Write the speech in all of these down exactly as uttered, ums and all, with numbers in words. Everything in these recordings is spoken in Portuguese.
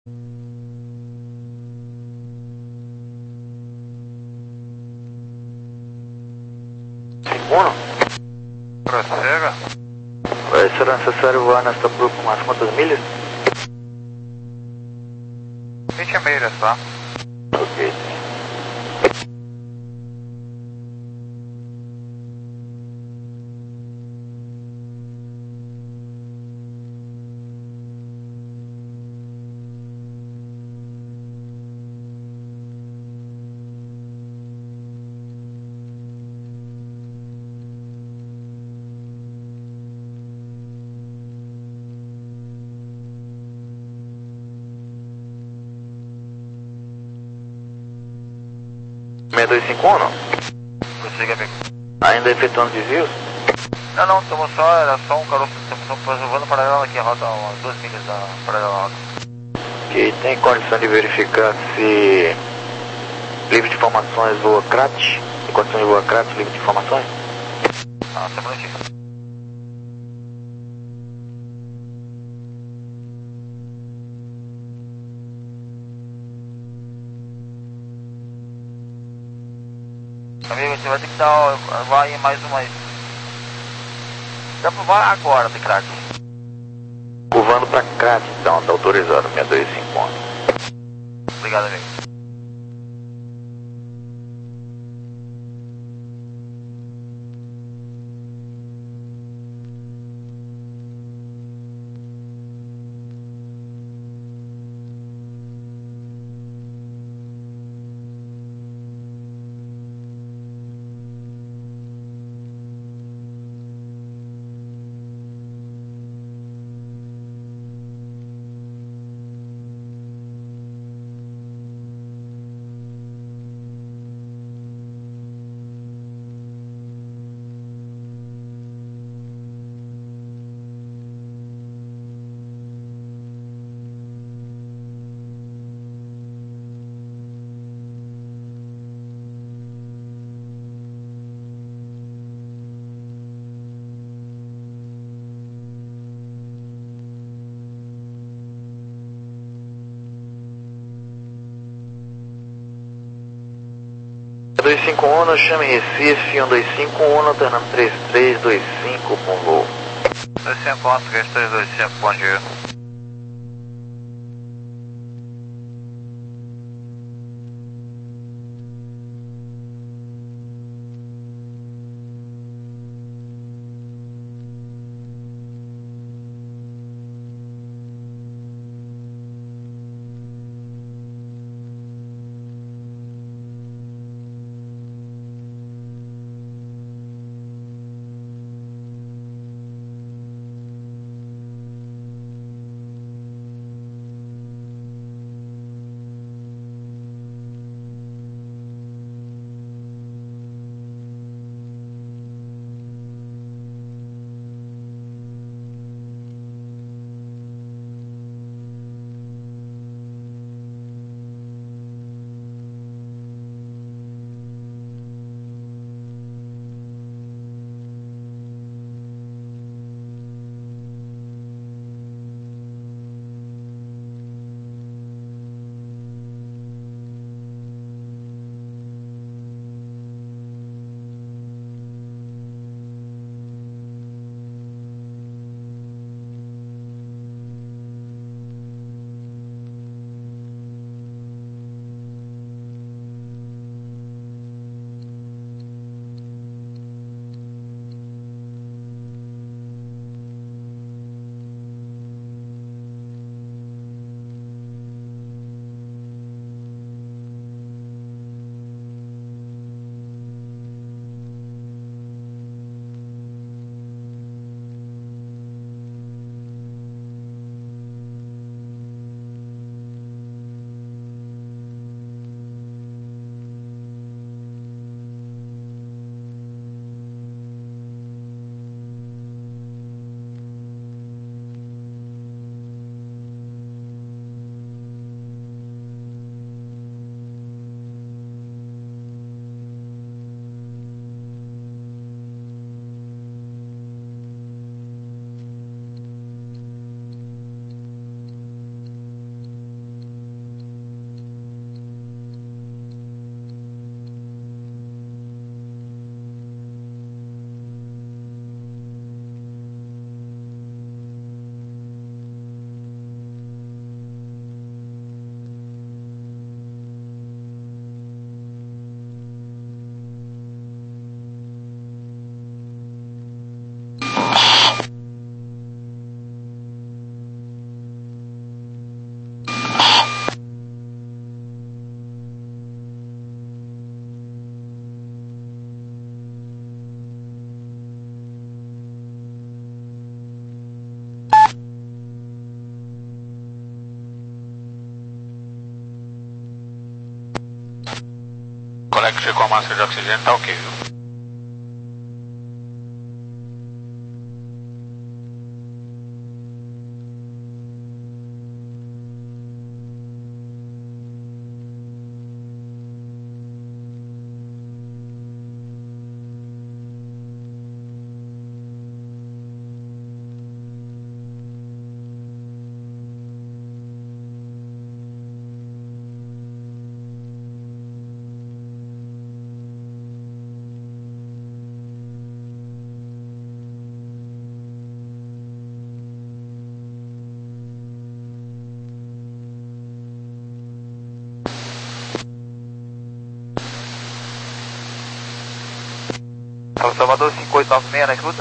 Uno. Prossega. Vai ser necessário voar nesta por umas quantas milhas? vinte milhas, tá? Ok. seis dois cinco um, não? Prossiga, amigo. Ainda efetuando desvios? Não, não, estamos só, era só um caroço, estamos só voando paralelo aqui, a rota, umas duas milhas da paralela à rota. Ok, tem condição de verificar se livre de informações voa Krat? Tem condição de voar Krat, livre de informações? Ah, só um minutinho. Amigo, você vai ter que dar, vai em mais umas... Dá pra voar agora, de crack. Curvando para Krat, então, tá autorizado, seis dois cinco um. Obrigado, amigo. dois cinco um, chame Recife, um dois cinco um, alternando três três dois cinco com voo. dois cinco um, três três dois cinco, bom dia. Galaxy com a máscara de oxigênio tá ok, viu? São Salvador cinco oito nove seis na escuta.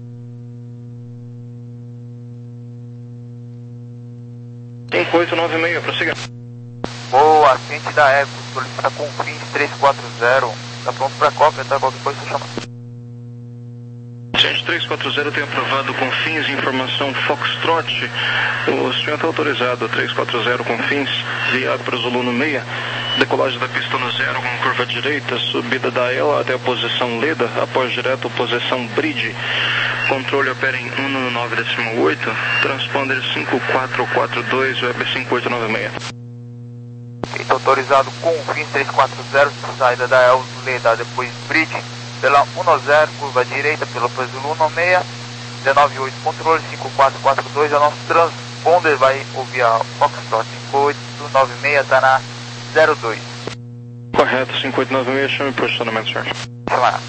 cinco oito nove seis, prossiga. Boa, assistente da Eco, solicita Confins três quatro zero. Tá pronto pra cópia, tá? Qualquer coisa você chama. Agente três quatro zero tem aprovado Confins de informação Foxtrot. O senhor está autorizado, três quatro zero Confins, viado para Zulu no meia. Decolagem da pista no zero com curva direita, subida da ela até a posição Leda, após direto posição Bridge. Controle opera em um no nove décimo oito, transponder cinco quatro quatro dois, web cinco oito nove seis. Está autorizado Confins três quatro zero, saída da Elzo Leda, depois Bridge, pela um zero, curva direita, pelo Zulu no meia, dezenove oito, controle cinco quatro quatro dois, é o nosso transponder, vai ouvir a Foxtrot cinco oito nove seis, está na zero dois. Correto, cinco oito nove seis, chame o posicionamento, senhor. Chama.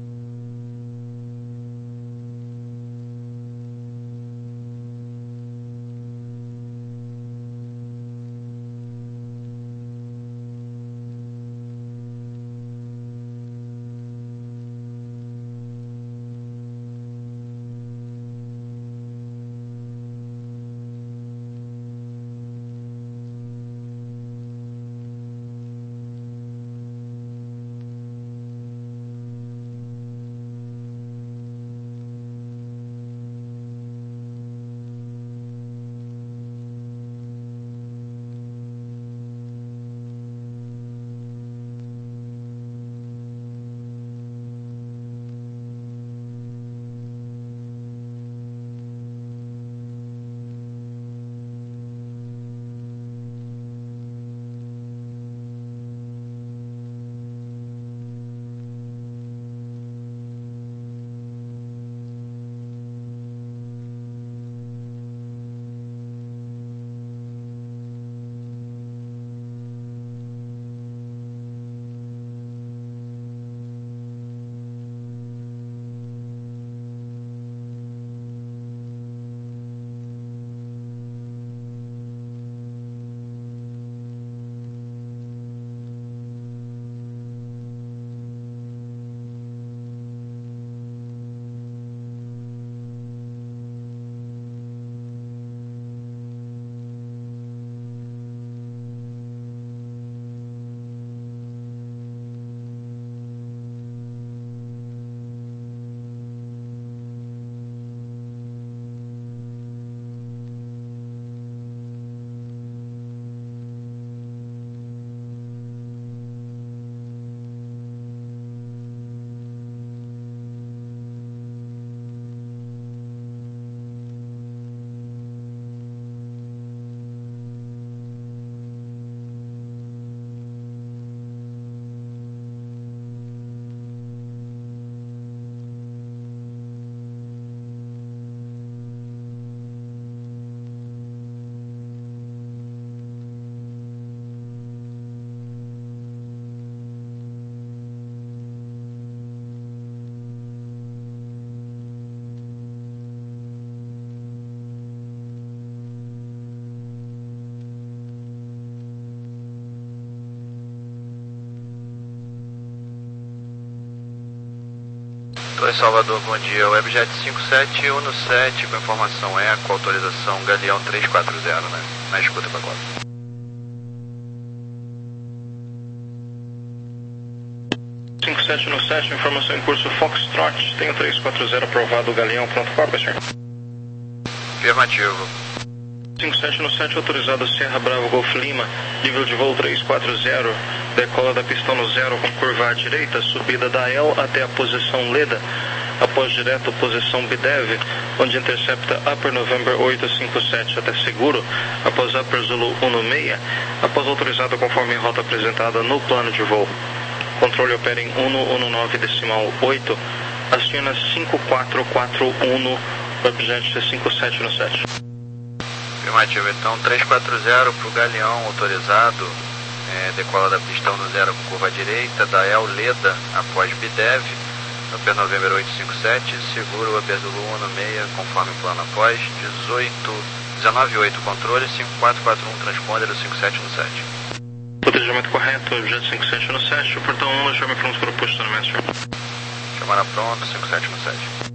Oi Salvador, bom dia. Webjet cinco sete um sete com informação eco, autorização Galeão três quatro zero, né? Na escuta para agora. cinco sete um sete, informação em curso Foxtrot, tenho três quatro zero aprovado, Galeão, pronto cópia, senhor. Afirmativo. cinco sete um sete autorizado Serra Bravo Golf Lima, nível de voo três quatro zero, decola da pista no zero com curva à direita, subida da El até a posição Leda, após direto posição Bidev, onde intercepta Upper November oito cinco sete até seguro, após Upper Zulu um seis, após autorizado conforme rota apresentada no plano de voo. Controle opera em um um nove decimal oito, aciona cinco quatro quatro um, Webjet cinco sete no sete. Afirmativo, então três quatro zero para o Galeão autorizado, é, decola da pista no zero com curva à direita, da El Leda após Bidev, Upper November oito cinco sete, seguro Upper Zulu um seis, conforme plano após, dezoito, dezenove oito controle, cinco quatro quatro um transponder, cinco sete no sete. Protegimento correto, Webjet cinco sete no sete, portão um, chame pronto para o posicionamento, senhor. Chamada pronto, cinco sete no sete.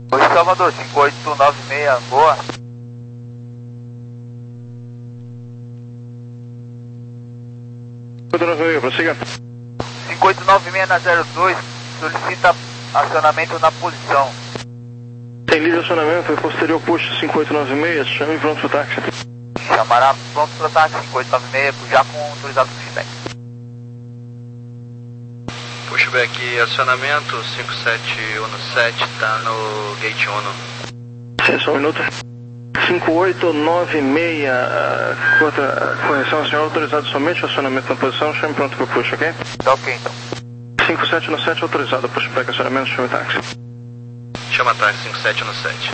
Oi, Salvador, cinco oito nove seis, boa. cinco oito nove seis, prossiga. cinco oito nove seis na zero dois, solicita acionamento na posição. Tem livre acionamento, posterior push cinco oito nove seis, chame pronto pro táxi. Chamará pronto para táxi cinco oito nove seis, já com autorizado pushback. Pushback acionamento cinco sete um sete, tá no gate um. Sim, só um minuto. cinco oito nove seis, uh, outra correção, senhor, autorizado somente acionamento na posição, chame pronto pro push, ok? Tá ok então. cinco sete um sete, autorizado, pushback acionamento, chame táxi. Chama táxi cinco sete um sete.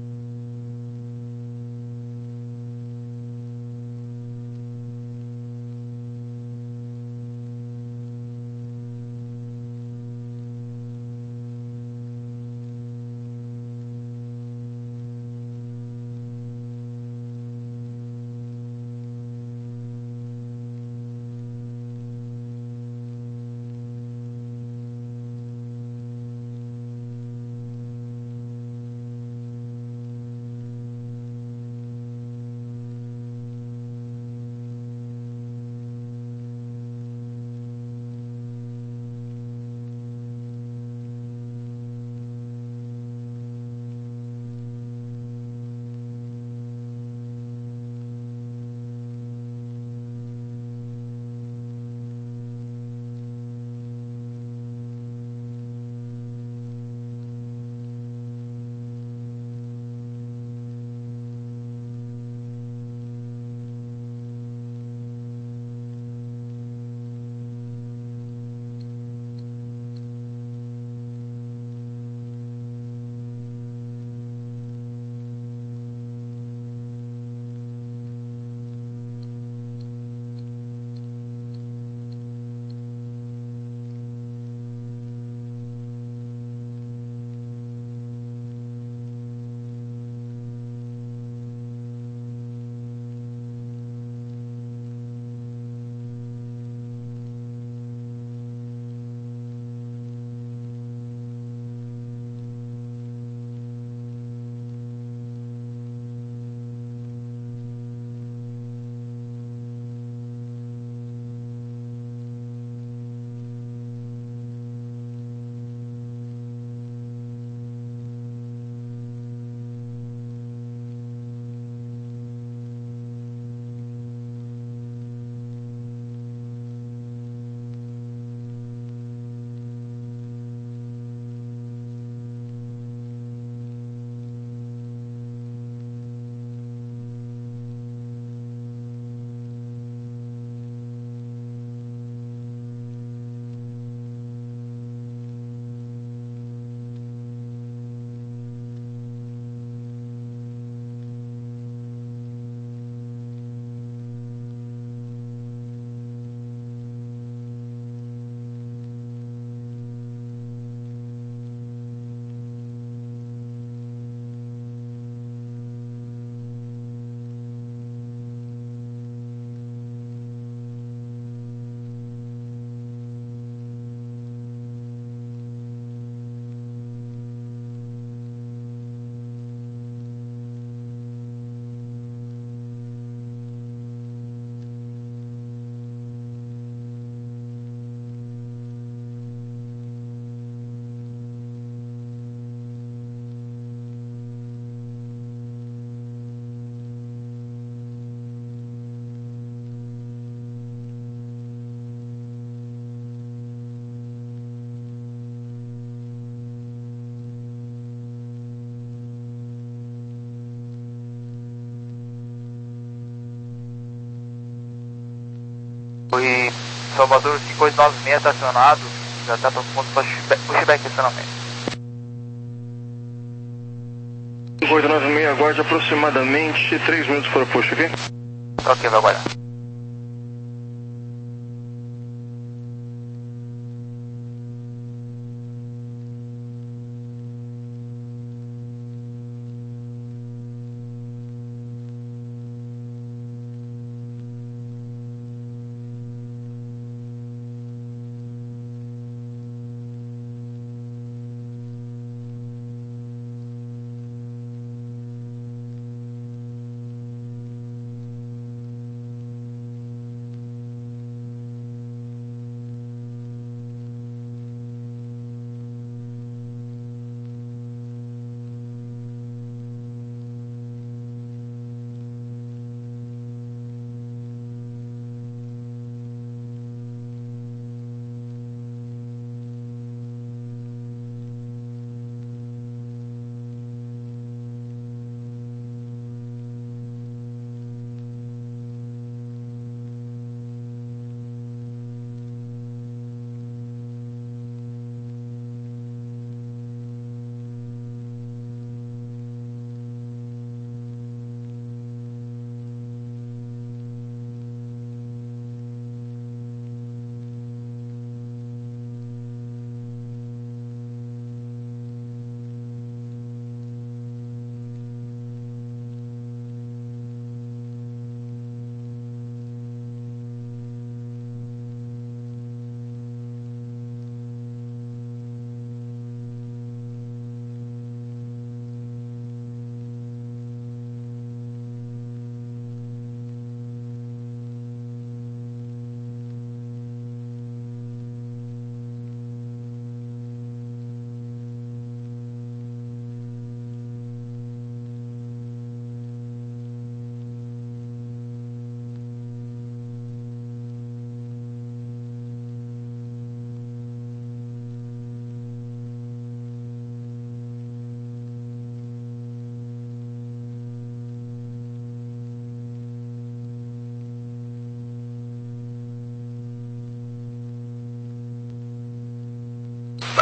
Oi, Salvador cinco oito nove seis está acionado, já está para ponto para pushback acionamento. cinco oito nove seis, aguarde aproximadamente três minutos para o push, ok? Ok, vai aguardar.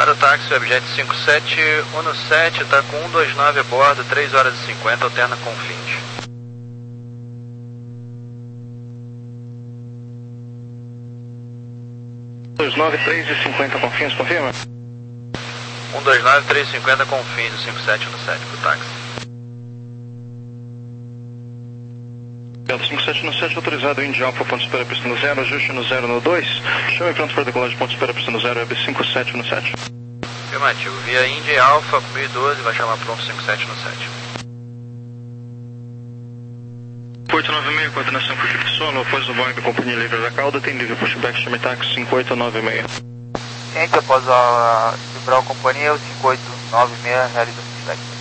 Confirmado o táxi, Webjet cinco sete um sete, está com um dois nove a bordo, três horas e cinquenta, alterna com Confins. dois nove três e cinquenta Confins, confirma? um dois nove três e cinquenta Confins, do cinco sete um sete, pro táxi. cinco sete um sete, autorizado, Indy Alpha, ponto espera, pista no zero, ajuste no zero no dois, chama e pronto para decolagem, ponto espera, pista no zero, Web cinco sete um sete. Afirmativo, via Indy Alpha, mil e doze, vai chamar pronto cinco sete um sete. oito nove seis, coordenação por tipo de sono, após o Boeing, companhia livre da cauda, tem livre pushback, chame táxi cinco oito nove seis. Ciente, após a liberar a companhia, o cinco oito nove seis realiza o pushback.